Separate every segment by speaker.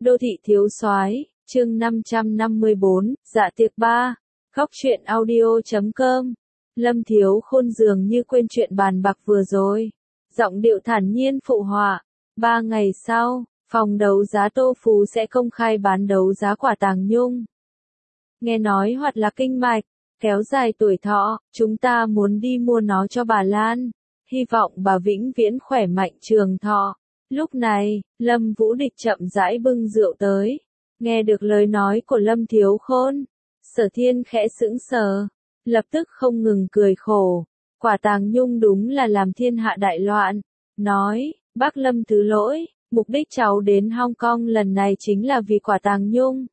Speaker 1: Đô thị thiếu soái, chương 554, dạ tiệc 3, góc truyện audio.com. Lâm Thiếu Khôn dường như quên chuyện bàn bạc vừa rồi. Giọng điệu thản nhiên phụ họa. 3 ngày sau, phòng đấu giá Tô Phú sẽ công khai bán đấu giá quả tàng nhung. Nghe nói hoạt là kinh mạch, kéo dài tuổi thọ, chúng ta muốn đi mua nó cho bà Lan. Hy vọng bà vĩnh viễn khỏe mạnh trường thọ. Lúc này, Lâm Vũ Địch chậm rãi bưng rượu tới. Nghe được lời nói của Lâm Thiếu Khôn, Sở Thiên khẽ sững sờ, lập tức không ngừng cười khổ. Quả tàng nhung đúng là làm thiên hạ đại loạn. Nói, bác Lâm thứ lỗi, mục đích cháu đến Hong Kong lần này chính là vì quả tàng nhung.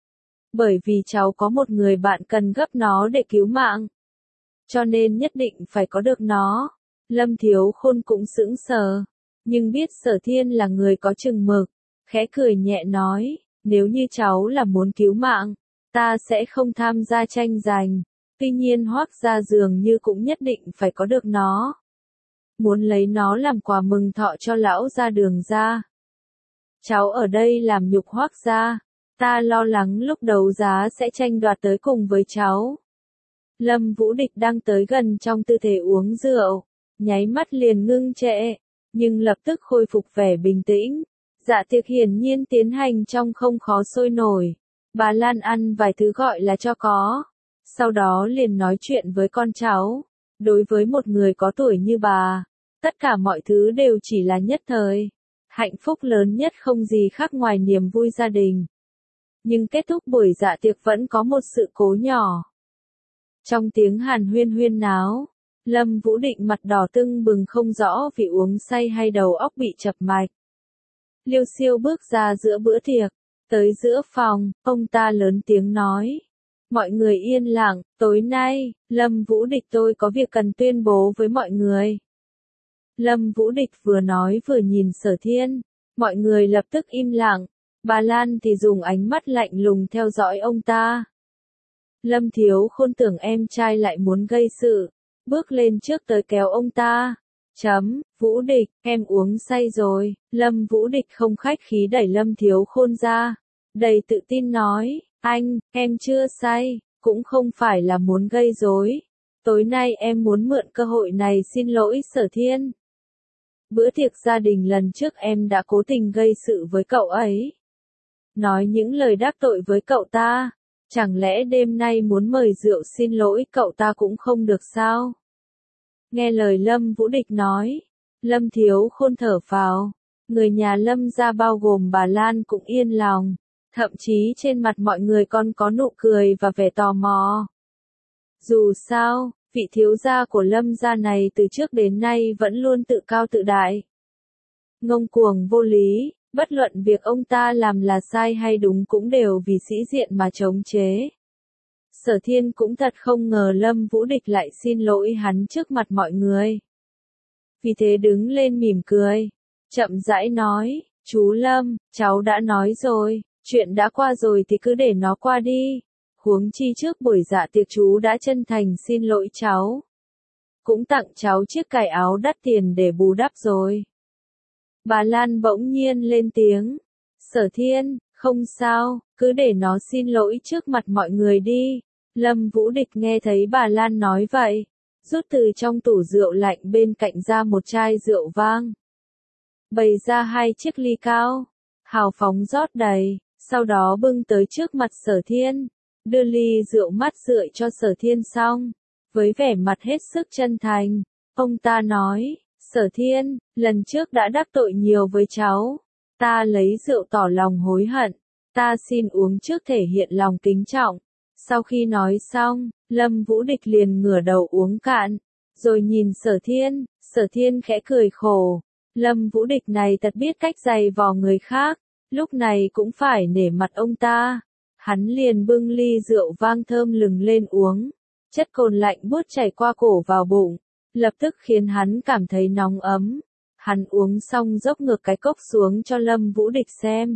Speaker 1: Bởi vì cháu có một người bạn cần gấp nó để cứu mạng. Cho nên nhất định phải có được nó. Lâm Thiếu Khôn cũng sững sờ, nhưng biết Sở Thiên là người có chừng mực, khẽ cười nhẹ nói, nếu như cháu là muốn cứu mạng, ta sẽ không tham gia tranh giành. Tuy nhiên Hoác gia dường như cũng nhất định phải có được nó. Muốn lấy nó làm quà mừng thọ cho lão gia Đường gia. Cháu ở đây làm nhục Hoác gia, ta lo lắng lúc đấu giá sẽ tranh đoạt tới cùng với cháu. Lâm Vũ Địch đang tới gần trong tư thế uống rượu, nháy mắt liền ngưng trệ, nhưng lập tức khôi phục vẻ bình tĩnh. Dạ tiệc hiển nhiên tiến hành trong không khó sôi nổi. Bà Lan ăn vài thứ gọi là cho có, sau đó liền nói chuyện với con cháu. Đối với một người có tuổi như bà, tất cả mọi thứ đều chỉ là nhất thời. Hạnh phúc lớn nhất không gì khác ngoài niềm vui gia đình. Nhưng kết thúc buổi dạ tiệc vẫn có một sự cố nhỏ. Trong tiếng hàn huyên huyên náo, Lâm Vũ Định mặt đỏ tưng bừng không rõ vì uống say hay đầu óc bị chập mạch. Liêu Siêu bước ra giữa bữa tiệc, tới giữa phòng, ông ta lớn tiếng nói. Mọi người yên lặng, tối nay, Lâm Vũ Địch tôi có việc cần tuyên bố với mọi người. Lâm Vũ Địch vừa nói vừa nhìn Sở Thiên, mọi người lập tức im lặng, bà Lan thì dùng ánh mắt lạnh lùng theo dõi ông ta. Lâm Thiếu Khôn tưởng em trai lại muốn gây sự, bước lên trước tới kéo ông ta. Vũ Địch, em uống say rồi. Lâm Vũ Địch không khách khí đẩy Lâm Thiếu Khôn ra, đầy tự tin nói, anh, em chưa say, cũng không phải là muốn gây rối. Tối nay em muốn mượn cơ hội này xin lỗi Sở Thiên. Bữa tiệc gia đình lần trước em đã cố tình gây sự với cậu ấy. Nói những lời đắc tội với cậu ta, chẳng lẽ đêm nay muốn mời rượu xin lỗi cậu ta cũng không được sao? Nghe lời Lâm Vũ Địch nói, Lâm Thiếu Khôn thở phào, người nhà Lâm gia bao gồm bà Lan cũng yên lòng, thậm chí trên mặt mọi người còn có nụ cười và vẻ tò mò. Dù sao, vị thiếu gia của Lâm gia này từ trước đến nay vẫn luôn tự cao tự đại. Ngông cuồng vô lý, bất luận việc ông ta làm là sai hay đúng cũng đều vì sĩ diện mà chống chế. Sở Thiên cũng thật không ngờ Lâm Vũ Địch lại xin lỗi hắn trước mặt mọi người. Vì thế đứng lên mỉm cười, chậm rãi nói, chú Lâm, cháu đã nói rồi, chuyện đã qua rồi thì cứ để nó qua đi. Huống chi trước buổi dạ tiệc chú đã chân thành xin lỗi cháu. Cũng tặng cháu chiếc cài áo đắt tiền để bù đắp rồi. Bà Lan bỗng nhiên lên tiếng, Sở Thiên, không sao, cứ để nó xin lỗi trước mặt mọi người đi. Lâm Vũ Địch nghe thấy bà Lan nói vậy, rút từ trong tủ rượu lạnh bên cạnh ra một chai rượu vang. Bày ra 2 chiếc ly cao, hào phóng rót đầy, sau đó bưng tới trước mặt Sở Thiên, đưa ly rượu mát rượi cho Sở Thiên xong. Với vẻ mặt hết sức chân thành, ông ta nói, Sở Thiên, lần trước đã đắc tội nhiều với cháu, ta lấy rượu tỏ lòng hối hận, ta xin uống trước thể hiện lòng kính trọng. Sau khi nói xong, Lâm Vũ Địch liền ngửa đầu uống cạn, rồi nhìn Sở Thiên khẽ cười khổ. Lâm Vũ Địch này thật biết cách giày vò người khác, lúc này cũng phải nể mặt ông ta. Hắn liền bưng ly rượu vang thơm lừng lên uống, chất cồn lạnh buốt chảy qua cổ vào bụng, lập tức khiến hắn cảm thấy nóng ấm. Hắn uống xong dốc ngược cái cốc xuống cho Lâm Vũ Địch xem,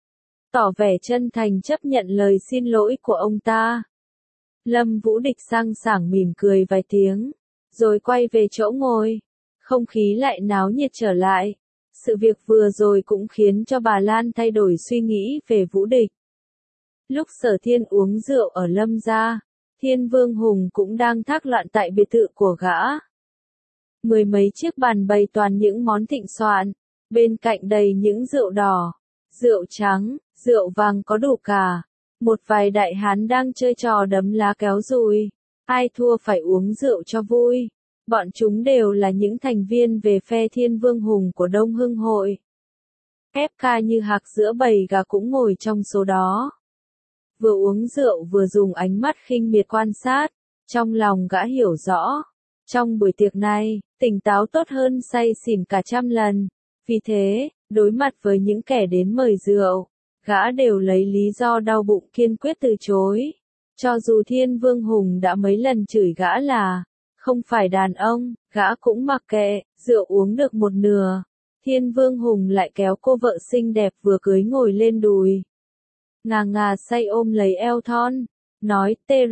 Speaker 1: tỏ vẻ chân thành chấp nhận lời xin lỗi của ông ta. Lâm Vũ Địch sang sảng mỉm cười vài tiếng, rồi quay về chỗ ngồi. Không khí lại náo nhiệt trở lại. Sự việc vừa rồi cũng khiến cho bà Lan thay đổi suy nghĩ về Vũ Địch. Lúc Sở Thiên uống rượu ở Lâm gia, Thiên Vương Hùng cũng đang thác loạn tại biệt thự của gã. Mười mấy chiếc bàn bày toàn những món thịnh soạn, bên cạnh đầy những rượu đỏ, rượu trắng, rượu vàng có đủ cả. Một vài đại hán đang chơi trò đấm lá kéo dùi, ai thua phải uống rượu cho vui. Bọn chúng đều là những thành viên về phe Thiên Vương Hùng của Đông Hưng Hội. FK như hạc giữa bầy gà cũng ngồi trong số đó. Vừa uống rượu vừa dùng ánh mắt khinh miệt quan sát, trong lòng gã hiểu rõ. Trong buổi tiệc này, tỉnh táo tốt hơn say xỉn cả trăm lần. Vì thế, đối mặt với những kẻ đến mời rượu, gã đều lấy lý do đau bụng kiên quyết từ chối. Cho dù Thiên Vương Hùng đã mấy lần chửi gã là không phải đàn ông, gã cũng mặc kệ, rượu uống được một nửa. Thiên Vương Hùng lại kéo cô vợ xinh đẹp vừa cưới ngồi lên đùi. Ngà ngà say ôm lấy eo thon, nói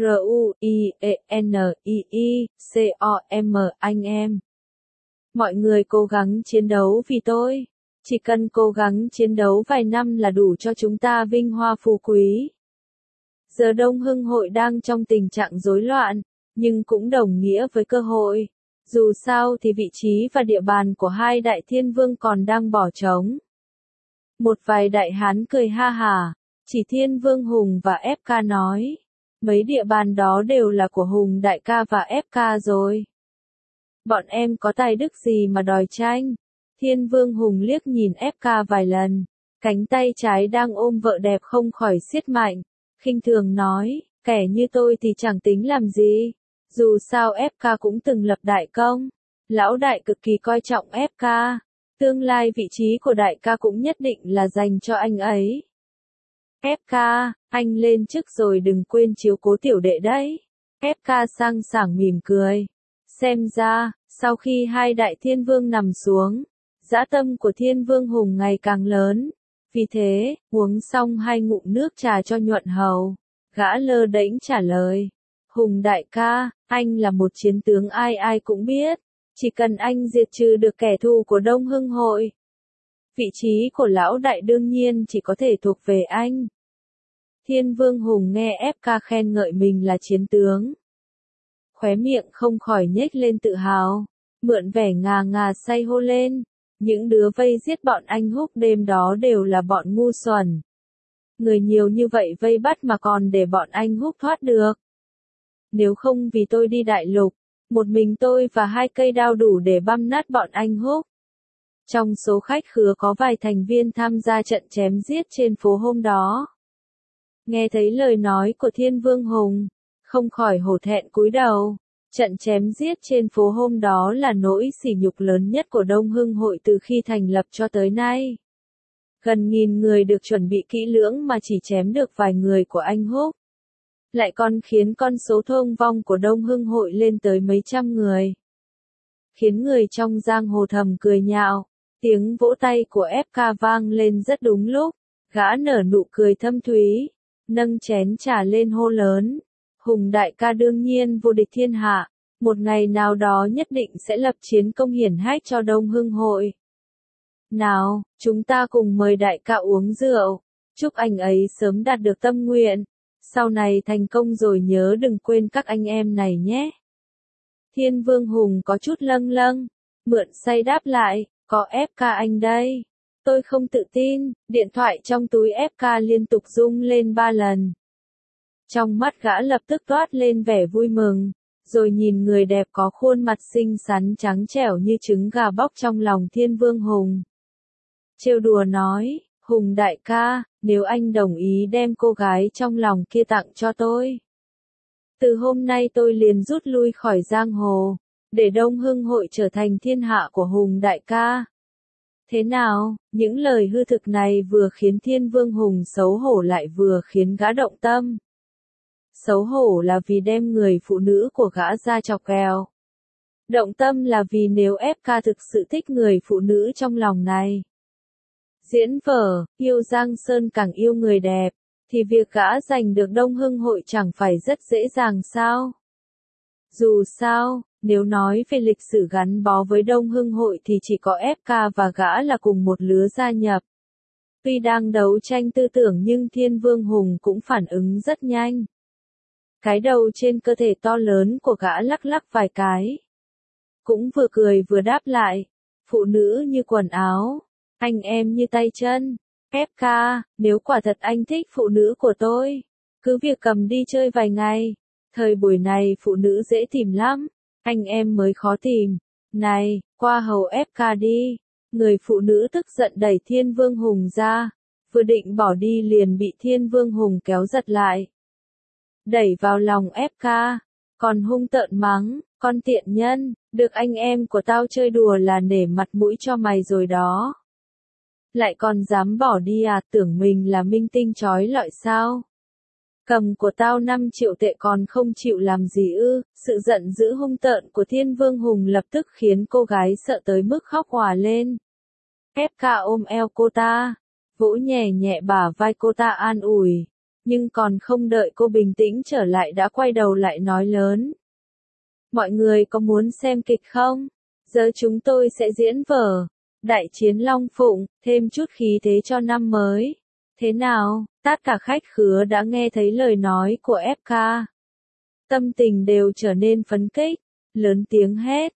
Speaker 1: TRUIENII-COM anh em. Mọi người cố gắng chiến đấu vì tôi. Chỉ cần cố gắng chiến đấu vài năm là đủ cho chúng ta vinh hoa phú quý. Giờ Đông Hưng Hội đang trong tình trạng rối loạn, nhưng cũng đồng nghĩa với cơ hội. Dù sao thì vị trí và địa bàn của hai đại thiên vương còn đang bỏ trống. Một vài đại hán cười ha hả, chỉ Thiên Vương Hùng và FK nói. Mấy địa bàn đó đều là của Hùng đại ca và FK rồi. Bọn em có tài đức gì mà đòi tranh? Thiên Vương Hùng liếc nhìn FK vài lần, cánh tay trái đang ôm vợ đẹp không khỏi siết mạnh, khinh thường nói, kẻ như tôi thì chẳng tính làm gì. Dù sao FK cũng từng lập đại công, lão đại cực kỳ coi trọng FK, tương lai vị trí của đại ca cũng nhất định là dành cho anh ấy. FK, anh lên trước rồi đừng quên chiếu cố tiểu đệ đấy. FK sang sảng mỉm cười. Xem ra, sau khi hai đại thiên vương nằm xuống, dã tâm của Thiên Vương Hùng ngày càng lớn. Vì thế, uống xong hai ngụm nước trà cho nhuận hầu, gã lơ đễnh trả lời. Hùng đại ca, anh là một chiến tướng ai ai cũng biết. Chỉ cần anh diệt trừ được kẻ thù của Đông Hưng Hội, vị trí của lão đại đương nhiên chỉ có thể thuộc về anh. Thiên Vương Hùng nghe FK khen ngợi mình là chiến tướng, khóe miệng không khỏi nhếch lên tự hào, mượn vẻ ngà ngà say hô lên. Những đứa vây giết bọn anh Húc đêm đó đều là bọn ngu xuẩn. Người nhiều như vậy vây bắt mà còn để bọn anh Húc thoát được. Nếu không vì tôi đi đại lục, một mình tôi và hai cây đao đủ để băm nát bọn anh Húc. Trong số khách khứa có vài thành viên tham gia trận chém giết trên phố hôm đó. Nghe thấy lời nói của Thiên Vương Hùng, không khỏi hổ thẹn cúi đầu. Trận chém giết trên phố hôm đó là nỗi sỉ nhục lớn nhất của Đông Hưng Hội từ khi thành lập cho tới nay. Gần 1000 người được chuẩn bị kỹ lưỡng mà chỉ chém được vài người của anh Húc. Lại còn khiến con số thương vong của Đông Hưng Hội lên tới mấy trăm người. Khiến người trong giang hồ thầm cười nhạo. Tiếng vỗ tay của FK vang lên rất đúng lúc. Gã nở nụ cười thâm thúy, nâng chén trà lên hô lớn. Hùng đại ca đương nhiên vô địch thiên hạ, một ngày nào đó nhất định sẽ lập chiến công hiển hách cho Đông Hưng Hội. Nào, chúng ta cùng mời đại ca uống rượu, chúc anh ấy sớm đạt được tâm nguyện, sau này thành công rồi nhớ đừng quên các anh em này nhé. Thiên Vương Hùng có chút lâng lâng, mượn say đáp lại, có FK anh đây. Tôi không tự tin, điện thoại trong túi FK liên tục rung lên 3 lần. Trong mắt gã lập tức toát lên vẻ vui mừng, rồi nhìn người đẹp có khuôn mặt xinh xắn trắng trẻo như trứng gà bóc trong lòng Thiên Vương Hùng. Trêu đùa nói, Hùng đại ca, nếu anh đồng ý đem cô gái trong lòng kia tặng cho tôi. Từ hôm nay tôi liền rút lui khỏi giang hồ, để Đông Hưng Hội trở thành thiên hạ của Hùng đại ca. Thế nào, những lời hư thực này vừa khiến Thiên Vương Hùng xấu hổ lại vừa khiến gã động tâm. Xấu hổ là vì đem người phụ nữ của gã ra chọc ghẹo. Động tâm là vì nếu FK thực sự thích người phụ nữ trong lòng này. Diễn vở, yêu Giang Sơn càng yêu người đẹp, thì việc gã giành được Đông Hưng Hội chẳng phải rất dễ dàng sao? Dù sao, Nếu nói về lịch sử gắn bó với Đông Hưng Hội thì chỉ có FK và gã là cùng một lứa gia nhập. Tuy đang đấu tranh tư tưởng nhưng Thiên Vương Hùng cũng phản ứng rất nhanh. Cái đầu trên cơ thể to lớn của gã lắc lắc vài cái. Cũng vừa cười vừa đáp lại. Phụ nữ như quần áo, anh em như tay chân. FK, nếu quả thật anh thích phụ nữ của tôi, cứ việc cầm đi chơi vài ngày. Thời buổi này phụ nữ dễ tìm lắm, anh em mới khó tìm. Này, qua hầu FK đi. Người phụ nữ tức giận đẩy Thiên Vương Hùng ra, vừa định bỏ đi liền bị Thiên Vương Hùng kéo giật lại. Đẩy vào lòng FK, còn hung tợn mắng, con tiện nhân, được anh em của tao chơi đùa là nể mặt mũi cho mày rồi đó. Lại còn dám bỏ đi à, tưởng mình là minh tinh chói lọi sao? Cầm của tao 5 triệu tệ còn không chịu làm gì ư? Sự giận dữ hung tợn của Thiên Vương Hùng lập tức khiến cô gái sợ tới mức khóc òa lên. FK ôm eo cô ta, vỗ nhẹ nhẹ bả vai cô ta an ủi, nhưng còn không đợi cô bình tĩnh trở lại đã quay đầu lại nói lớn. Mọi người có muốn xem kịch không? Giờ chúng tôi sẽ diễn vở Đại chiến Long Phụng, thêm chút khí thế cho năm mới. Thế nào, tất cả khách khứa đã nghe thấy lời nói của FK. Tâm tình đều trở nên phấn khích, lớn tiếng hét,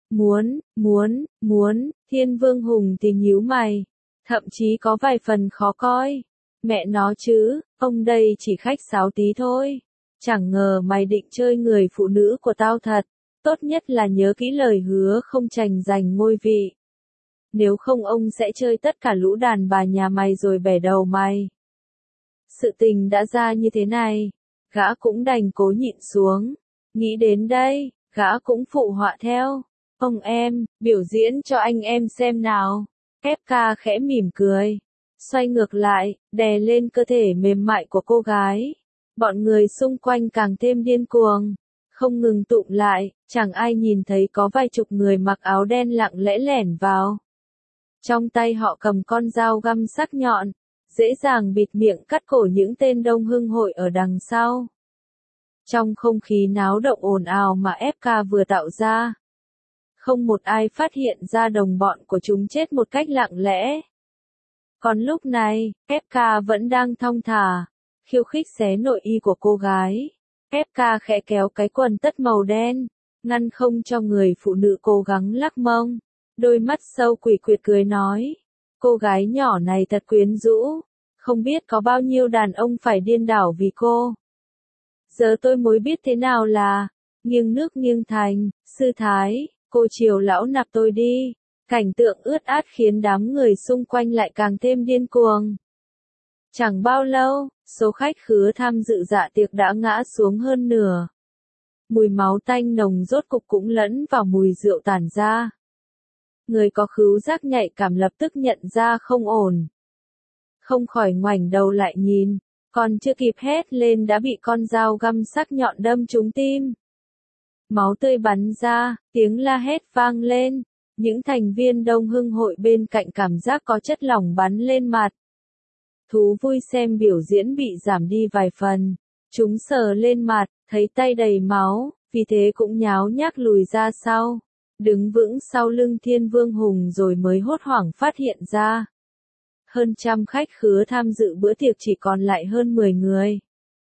Speaker 1: muốn, Thiên Vương Hùng thì nhíu mày, thậm chí có vài phần khó coi. Mẹ nó chứ, ông đây chỉ khách sáo tí thôi. Chẳng ngờ mày định chơi người phụ nữ của tao thật. Tốt nhất là nhớ kỹ lời hứa không tranh giành ngôi vị. Nếu không ông sẽ chơi tất cả lũ đàn bà nhà mày rồi bẻ đầu mày. Sự tình đã ra như thế này, gã cũng đành cố nhịn xuống. Nghĩ đến đây, gã cũng phụ họa theo. Ông em, biểu diễn cho anh em xem nào. FK khẽ mỉm cười, xoay ngược lại, đè lên cơ thể mềm mại của cô gái. Bọn người xung quanh càng thêm điên cuồng, không ngừng tụm lại, chẳng ai nhìn thấy có vài chục người mặc áo đen lặng lẽ lẻn vào. Trong tay họ cầm con dao găm sắc nhọn, dễ dàng bịt miệng cắt cổ những tên Đông Hưng Hội ở đằng sau. Trong không khí náo động ồn ào mà FK vừa tạo ra, không một ai phát hiện ra đồng bọn của chúng chết một cách lặng lẽ. Còn lúc này, FK vẫn đang thong thả, khiêu khích xé nội y của cô gái. FK khẽ kéo cái quần tất màu đen, ngăn không cho người phụ nữ cố gắng lắc mông. Đôi mắt sâu quỷ quyệt cười nói, cô gái nhỏ này thật quyến rũ, không biết có bao nhiêu đàn ông phải điên đảo vì cô. Giờ tôi mới biết thế nào là nghiêng nước nghiêng thành, sư thái, cô chiều lão nạp tôi đi. Cảnh tượng ướt át khiến đám người xung quanh lại càng thêm điên cuồng. Chẳng bao lâu, số khách khứa tham dự dạ tiệc đã ngã xuống hơn nửa. Mùi máu tanh nồng rốt cục cũng lẫn vào mùi rượu tản ra. Người có khứu giác nhạy cảm lập tức nhận ra không ổn. Không khỏi ngoảnh đầu lại nhìn, còn chưa kịp hét lên đã bị con dao găm sắc nhọn đâm trúng tim. Máu tươi bắn ra, tiếng la hét vang lên. Những thành viên Đông Hưng Hội bên cạnh cảm giác có chất lỏng bắn lên mặt. Thú vui xem biểu diễn bị giảm đi vài phần. Chúng sờ lên mặt, thấy tay đầy máu, vì thế cũng nháo nhác lùi ra sau. Đứng vững sau lưng Thiên Vương Hùng rồi mới hốt hoảng phát hiện ra. Hơn trăm khách khứa tham dự bữa tiệc chỉ còn lại hơn 10 người.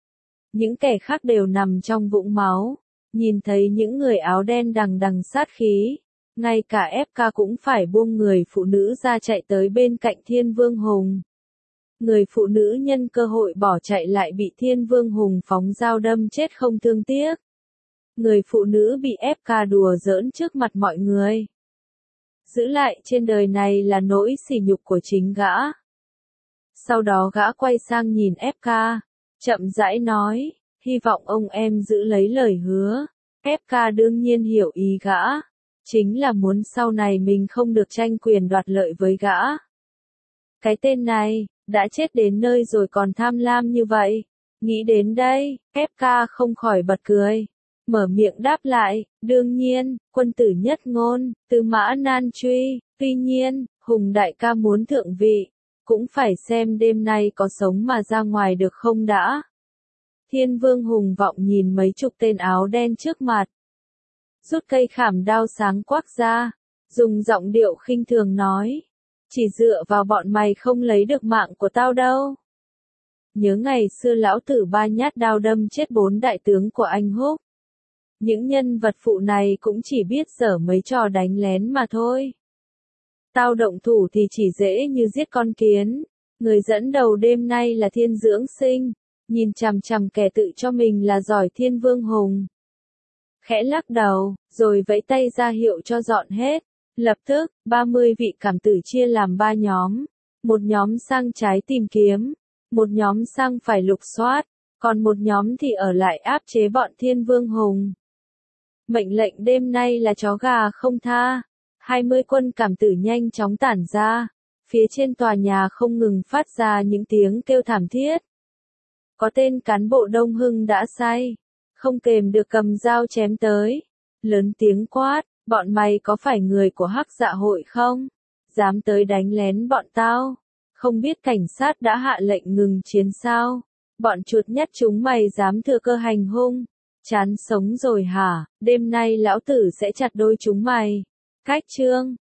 Speaker 1: Những kẻ khác đều nằm trong vũng máu. Nhìn thấy những người áo đen đằng đằng sát khí. Ngay cả FK cũng phải buông người phụ nữ ra chạy tới bên cạnh Thiên Vương Hùng. Người phụ nữ nhân cơ hội bỏ chạy lại bị Thiên Vương Hùng phóng dao đâm chết không thương tiếc. Người phụ nữ bị FK đùa giỡn trước mặt mọi người. Giữ lại trên đời này là nỗi sỉ nhục của chính gã. Sau đó gã quay sang nhìn FK, chậm rãi nói, hy vọng ông em giữ lấy lời hứa. FK đương nhiên hiểu ý gã. Chính là muốn sau này mình không được tranh quyền đoạt lợi với gã. Cái tên này, đã chết đến nơi rồi còn tham lam như vậy. Nghĩ đến đây, FK không khỏi bật cười. Mở miệng đáp lại, đương nhiên, quân tử nhất ngôn, tư mã nan truy. Tuy nhiên, Hùng đại ca muốn thượng vị, cũng phải xem đêm nay có sống mà ra ngoài được không đã. Thiên Vương Hùng vọng nhìn mấy chục tên áo đen trước mặt. rút cây khảm đao sáng quắc ra, dùng giọng điệu khinh thường nói. Chỉ dựa vào bọn mày không lấy được mạng của tao đâu. Nhớ ngày xưa lão tử 3 nhát đao đâm chết 4 đại tướng của anh Húc. Những nhân vật phụ này cũng chỉ biết giở mấy trò đánh lén mà thôi. Tao động thủ thì chỉ dễ như giết con kiến. Người dẫn đầu đêm nay là Thiên Dưỡng Sinh, nhìn chằm chằm kẻ tự cho mình là giỏi Thiên Vương Hùng. Khẽ lắc đầu, rồi vẫy tay ra hiệu cho dọn hết. Lập tức, 30 vị cảm tử chia làm 3 nhóm. Một nhóm sang trái tìm kiếm, một nhóm sang phải lục soát, còn một nhóm thì ở lại áp chế bọn Thiên Vương Hùng. Mệnh lệnh đêm nay là chó gà không tha. 20 quân cảm tử nhanh chóng tản ra. Phía trên tòa nhà không ngừng phát ra những tiếng kêu thảm thiết. Có tên cán bộ Đông Hưng đã say, không kềm được cầm dao chém tới. Lớn tiếng quát, bọn mày có phải người của Hắc Dạ hội không? Dám tới đánh lén bọn tao? Không biết cảnh sát đã hạ lệnh ngừng chiến sao? Bọn chuột nhắt chúng mày dám thừa cơ hành hung? Chán sống rồi hả? Đêm nay lão tử sẽ chặt đôi chúng mày. Cách chương